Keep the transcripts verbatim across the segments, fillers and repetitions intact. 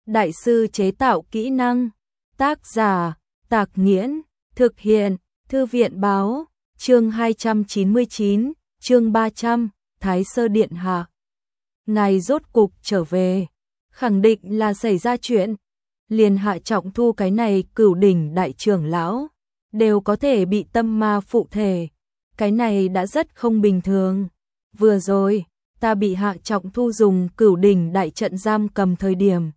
Đại sư chế tạo kỹ năng. Tác giả, Tạc Nghiễn. Thực hiện, Thư viện báo. Chương hai trăm chín mươi chín, chương ba trăm, Thái Sơ Điện Hạ. Ngài rốt cục trở về. Khẳng định là xảy ra chuyện. Liền Hạ Trọng Thu cái này cửu đỉnh đại trưởng lão đều có thể bị tâm ma phụ thể. Cái này đã rất không bình thường. Vừa rồi, ta bị Hạ Trọng Thu dùng cửu đỉnh đại trận giam cầm thời điểm.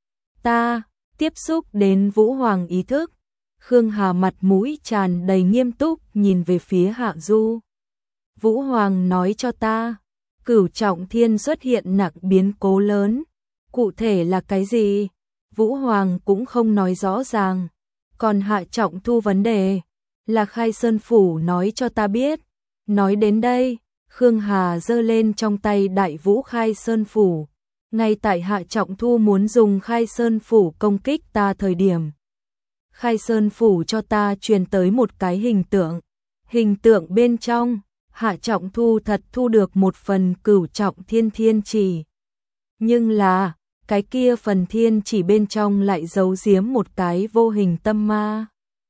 Ta tiếp xúc đến Vũ Hoàng ý thức. Khương Hà mặt mũi tràn đầy nghiêm túc nhìn về phía Hạ Du. Vũ Hoàng nói cho ta, Cửu Trọng Thiên xuất hiện nặng biến cố lớn. Cụ thể là cái gì? Vũ Hoàng cũng không nói rõ ràng. Còn Hạ Trọng Thu vấn đề là Khai Sơn Phủ nói cho ta biết. Nói đến đây, Khương Hà giơ lên trong tay Đại Vũ Khai Sơn Phủ. Ngay tại Hạ Trọng Thu muốn dùng Khai Sơn Phủ công kích ta thời điểm. Khai Sơn Phủ cho ta truyền tới một cái hình tượng. Hình tượng bên trong, Hạ Trọng Thu thật thu được một phần Cửu Trọng Thiên thiên chỉ. Nhưng là, cái kia phần thiên chỉ bên trong lại giấu giếm một cái vô hình tâm ma.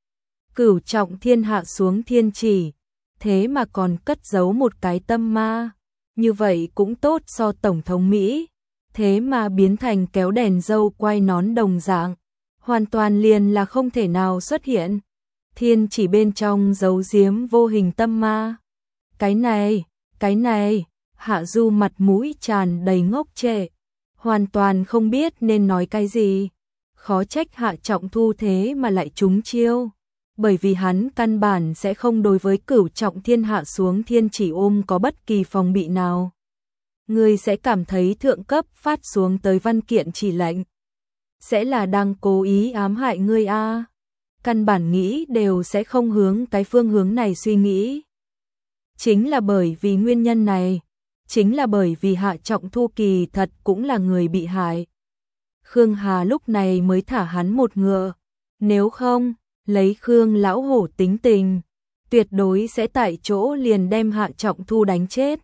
Cửu Trọng Thiên hạ xuống thiên chỉ, thế mà còn cất giấu một cái tâm ma. Như vậy cũng tốt so Tổng thống Mỹ, thế mà biến thành kéo đèn dâu quay nón đồng dạng. Hoàn toàn liền là không thể nào xuất hiện. Thiên chỉ bên trong giấu giếm vô hình tâm ma. Cái này, cái này, Hạ Du mặt mũi tràn đầy ngốc trệ. Hoàn toàn không biết nên nói cái gì. Khó trách Hạ Trọng Thu thế mà lại trúng chiêu. Bởi vì hắn căn bản sẽ không đối với Cửu Trọng Thiên hạ xuống thiên chỉ ôm có bất kỳ phòng bị nào. Người sẽ cảm thấy thượng cấp phát xuống tới văn kiện chỉ lệnh. Sẽ là đang cố ý ám hại ngươi a. À. Căn bản nghĩ đều sẽ không hướng cái phương hướng này suy nghĩ. Chính là bởi vì nguyên nhân này, chính là bởi vì Hạ Trọng Thu kỳ thật cũng là người bị hại. Khương Hà lúc này mới thả hắn một ngựa, nếu không, lấy Khương lão hổ tính tình, tuyệt đối sẽ tại chỗ liền đem Hạ Trọng Thu đánh chết.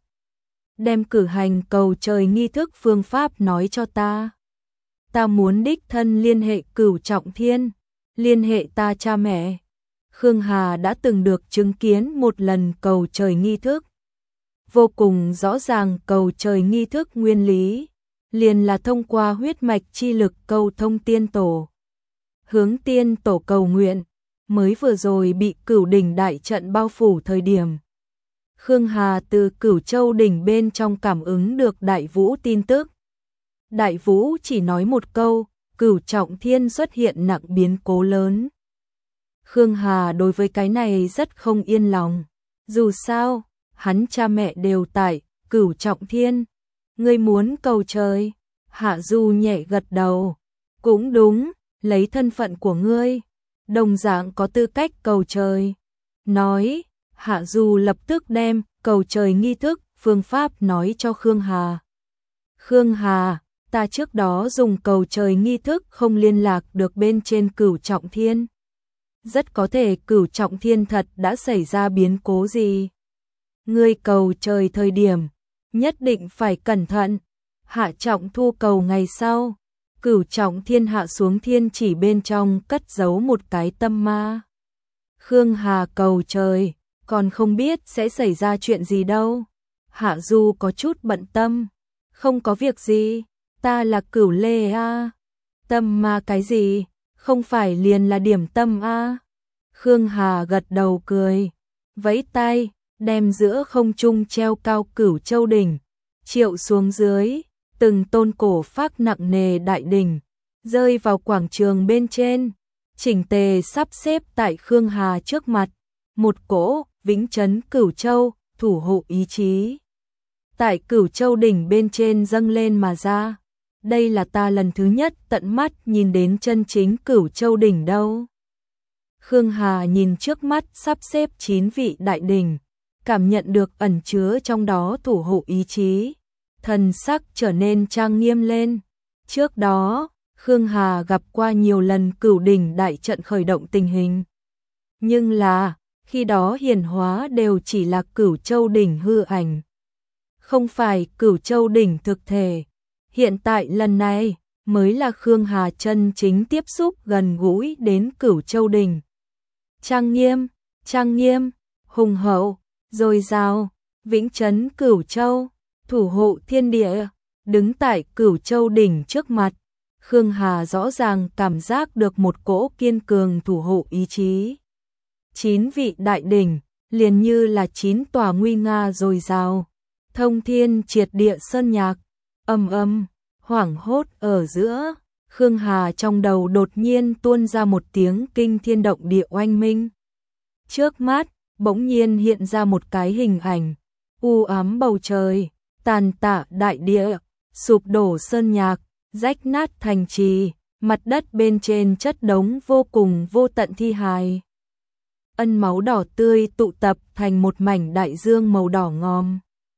Đem cử hành cầu trời nghi thức phương pháp nói cho ta. Ta muốn đích thân liên hệ Cửu Trọng Thiên, liên hệ ta cha mẹ. Khương Hà đã từng được chứng kiến một lần cầu trời nghi thức. Vô cùng rõ ràng cầu trời nghi thức nguyên lý, liền là thông qua huyết mạch chi lực cầu thông tiên tổ. Hướng tiên tổ cầu nguyện, mới vừa rồi bị Cửu đỉnh đại trận bao phủ thời điểm. Khương Hà từ Cửu Châu đỉnh bên trong cảm ứng được Đại Vũ tin tức. Đại Vũ chỉ nói một câu, Cửu Trọng Thiên xuất hiện nặng biến cố lớn. Khương Hà đối với cái này rất không yên lòng. Dù sao, hắn cha mẹ đều tại Cửu Trọng Thiên. Ngươi muốn cầu trời? Hạ Du nhẹ gật đầu. Cũng đúng, lấy thân phận của ngươi, đồng dạng có tư cách cầu trời. Nói, Hạ Du lập tức đem cầu trời nghi thức, phương pháp nói cho Khương Hà. Khương Hà, ta trước đó dùng cầu trời nghi thức không liên lạc được bên trên Cửu Trọng Thiên. Rất có thể Cửu Trọng Thiên thật đã xảy ra biến cố gì. Ngươi cầu trời thời điểm, nhất định phải cẩn thận. Hạ Trọng Thu cầu ngày sau, Cửu Trọng Thiên hạ xuống thiên chỉ bên trong cất giấu một cái tâm ma. Khương Hà cầu trời, còn không biết sẽ xảy ra chuyện gì đâu. Hạ Du có chút bận tâm. Không có việc gì, ta là Cửu Lê a. Tâm ma cái gì, không phải liền là điểm tâm a. Khương Hà gật đầu cười, vẫy tay, đem giữa không trung treo cao Cửu Châu đỉnh, triệu xuống dưới, từng tôn cổ phác nặng nề đại đỉnh, rơi vào quảng trường bên trên, chỉnh tề sắp xếp tại Khương Hà trước mặt, một cỗ vĩnh trấn Cửu Châu, thủ hộ ý chí. Tại Cửu Châu đỉnh bên trên dâng lên mà ra. Đây là ta lần thứ nhất tận mắt nhìn đến chân chính Cửu Châu đỉnh đâu. Khương Hà nhìn trước mắt sắp xếp chín vị đại đỉnh, cảm nhận được ẩn chứa trong đó thủ hộ ý chí, thần sắc trở nên trang nghiêm lên. Trước đó, Khương Hà gặp qua nhiều lần Cửu đỉnh đại trận khởi động tình hình. Nhưng là, khi đó hiển hóa đều chỉ là Cửu Châu đỉnh hư ảnh, không phải Cửu Châu đỉnh thực thể. Hiện tại lần này, mới là Khương Hà chân chính tiếp xúc gần gũi đến Cửu Châu Đỉnh. Trang nghiêm, trang nghiêm, hùng hậu, dồi dào, vĩnh trấn Cửu Châu, thủ hộ thiên địa, đứng tại Cửu Châu Đỉnh trước mặt. Khương Hà rõ ràng cảm giác được một cỗ kiên cường thủ hộ ý chí. Chín vị đại đỉnh, liền như là chín tòa nguy nga dồi dào, thông thiên triệt địa sơn nhạc, ầm ầm, hoảng hốt ở giữa, Khương Hà trong đầu đột nhiên tuôn ra một tiếng kinh thiên động địa oanh minh. Trước mắt, bỗng nhiên hiện ra một cái hình ảnh, u ám bầu trời, tàn tạ đại địa, sụp đổ sơn nhạc, rách nát thành trì, mặt đất bên trên chất đống vô cùng vô tận thi hài. Ân máu đỏ tươi tụ tập thành một mảnh đại dương màu đỏ ngòm.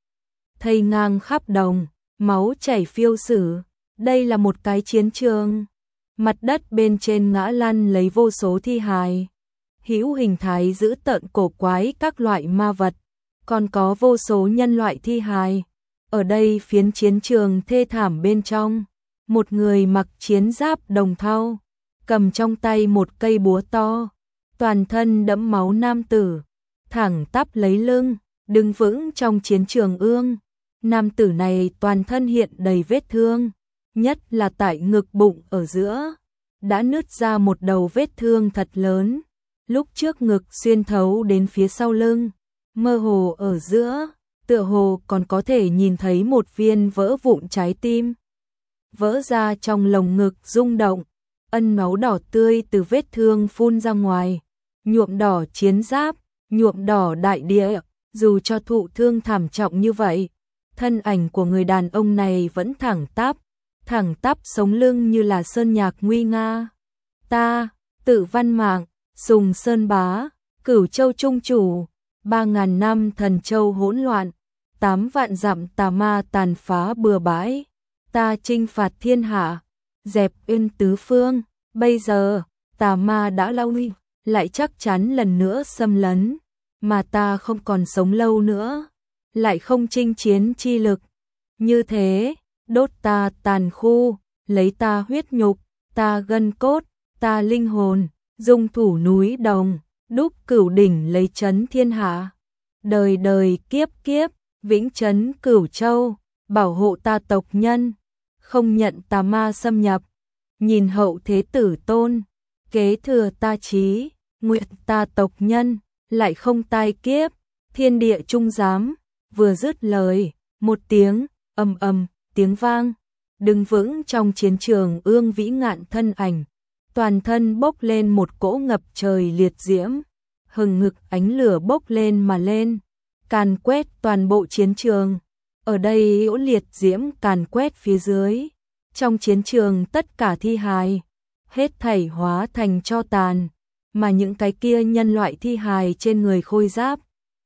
Thây ngang khắp đồng, máu chảy phiêu sử, đây là một cái chiến trường. Mặt đất bên trên ngã lăn lấy vô số thi hài. Hữu hình thái dữ tợn cổ quái các loại ma vật, còn có vô số nhân loại thi hài. Ở đây phiến chiến trường thê thảm bên trong, một người mặc chiến giáp đồng thau, cầm trong tay một cây búa to, toàn thân đẫm máu nam tử, thẳng tắp lấy lưng, đứng vững trong chiến trường ương. Nam tử này toàn thân hiện đầy vết thương, nhất là tại ngực bụng ở giữa, đã nứt ra một đầu vết thương thật lớn. Lúc trước ngực xuyên thấu đến phía sau lưng, mơ hồ ở giữa, tựa hồ còn có thể nhìn thấy một viên vỡ vụn trái tim. Vỡ ra trong lồng ngực rung động, ân máu đỏ tươi từ vết thương phun ra ngoài, nhuộm đỏ chiến giáp, nhuộm đỏ đại địa, dù cho thụ thương thảm trọng như vậy, thân ảnh của người đàn ông này vẫn thẳng tắp, thẳng tắp sống lưng như là sơn nhạc nguy nga. Ta, Tự Văn Mạng, Sùng Sơn Bá, Cửu Châu Trung Chủ, ba ngàn năm thần châu hỗn loạn, tám vạn dặm tà ma tàn phá bừa bãi, ta chinh phạt thiên hạ, dẹp yên tứ phương, bây giờ, tà ma đã lao nguy, lại chắc chắn lần nữa xâm lấn, mà ta không còn sống lâu nữa, lại không chinh chiến chi lực. Như thế, đốt ta tàn khu, lấy ta huyết nhục, ta gân cốt, ta linh hồn, dung thủ núi đồng, đúc Cửu Đỉnh lấy trấn thiên hạ. Đời đời kiếp kiếp, vĩnh trấn Cửu Châu, bảo hộ ta tộc nhân, không nhận tà ma xâm nhập. Nhìn hậu thế tử tôn, kế thừa ta chí, nguyện ta tộc nhân, lại không tai kiếp, thiên địa trung giám. Vừa dứt lời, một tiếng ầm ầm, tiếng vang, đứng vững trong chiến trường ương vĩ ngạn thân ảnh, toàn thân bốc lên một cỗ ngập trời liệt diễm, hừng ngực ánh lửa bốc lên mà lên, càn quét toàn bộ chiến trường. Ở đây hữu liệt diễm càn quét phía dưới, trong chiến trường tất cả thi hài, hết thảy hóa thành tro tàn, mà những cái kia nhân loại thi hài trên người khôi giáp,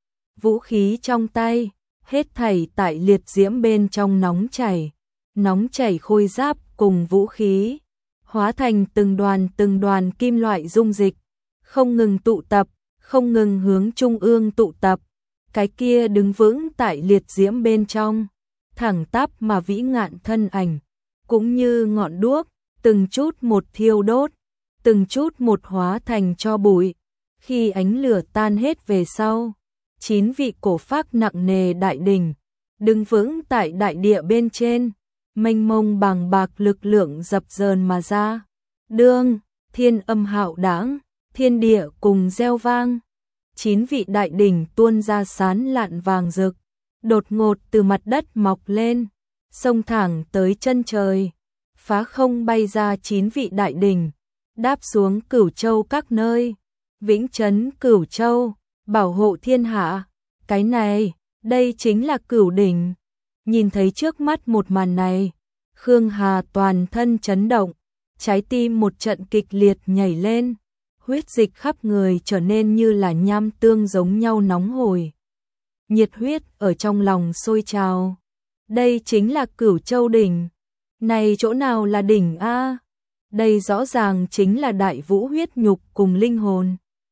vũ khí trong tay, hết thảy tại liệt diễm bên trong nóng chảy, nóng chảy khôi giáp cùng vũ khí, hóa thành từng đoàn từng đoàn kim loại dung dịch, không ngừng tụ tập, không ngừng hướng trung ương tụ tập. Cái kia đứng vững tại liệt diễm bên trong, thẳng tắp mà vĩ ngạn thân ảnh, cũng như ngọn đuốc, từng chút một thiêu đốt, từng chút một hóa thành tro bụi. Khi ánh lửa tan hết về sau, chín vị cổ phác nặng nề đại đỉnh, đứng vững tại đại địa bên trên, mênh mông bàng bạc lực lượng dập dờn mà ra. Đương, thiên âm hạo đãng, thiên địa cùng reo vang. Chín vị đại đỉnh tuôn ra sán lạn vàng rực, đột ngột từ mặt đất mọc lên, xông thẳng tới chân trời, phá không bay ra chín vị đại đỉnh, đáp xuống Cửu Châu các nơi, vĩnh trấn Cửu Châu, bảo hộ thiên hạ. Cái này, đây chính là Cửu Đỉnh. Nhìn thấy trước mắt một màn này, Khương Hà toàn thân chấn động, trái tim một trận kịch liệt nhảy lên, huyết dịch khắp người trở nên như là nham tương giống nhau nóng hổi. Nhiệt huyết ở trong lòng sôi trào. Đây chính là Cửu Châu Đỉnh. Này chỗ nào là đỉnh a? Đây rõ ràng chính là đại vũ huyết nhục cùng linh hồn.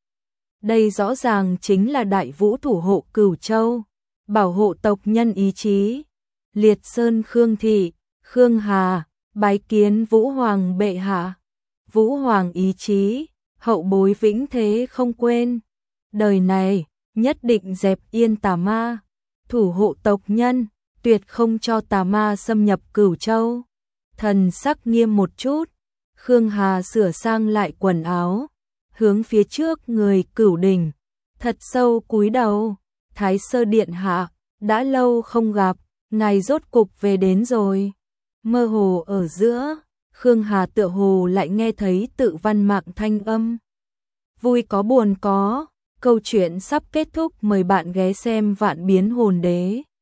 Đây rõ ràng chính là đại vũ thủ hộ Cửu Châu, bảo hộ tộc nhân ý chí. Liệt Sơn Khương Thị, Khương Hà, Bái kiến Vũ Hoàng bệ hạ. Vũ Hoàng ý chí, hậu bối vĩnh thế không quên. Đời này, nhất định dẹp yên tà ma, thủ hộ tộc nhân, tuyệt không cho tà ma xâm nhập Cửu Châu. Thần sắc nghiêm một chút, Khương Hà sửa sang lại quần áo, hướng phía trước người Cửu Đỉnh, thật sâu cúi đầu. Thái Sơ điện hạ, đã lâu không gặp, ngài rốt cục về đến rồi. Mơ hồ ở giữa, Khương Hà tựa hồ lại nghe thấy Tự Văn Mạc thanh âm. Vui có buồn có, câu chuyện sắp kết thúc, mời bạn ghé xem Vạn Biến Hồn Đế.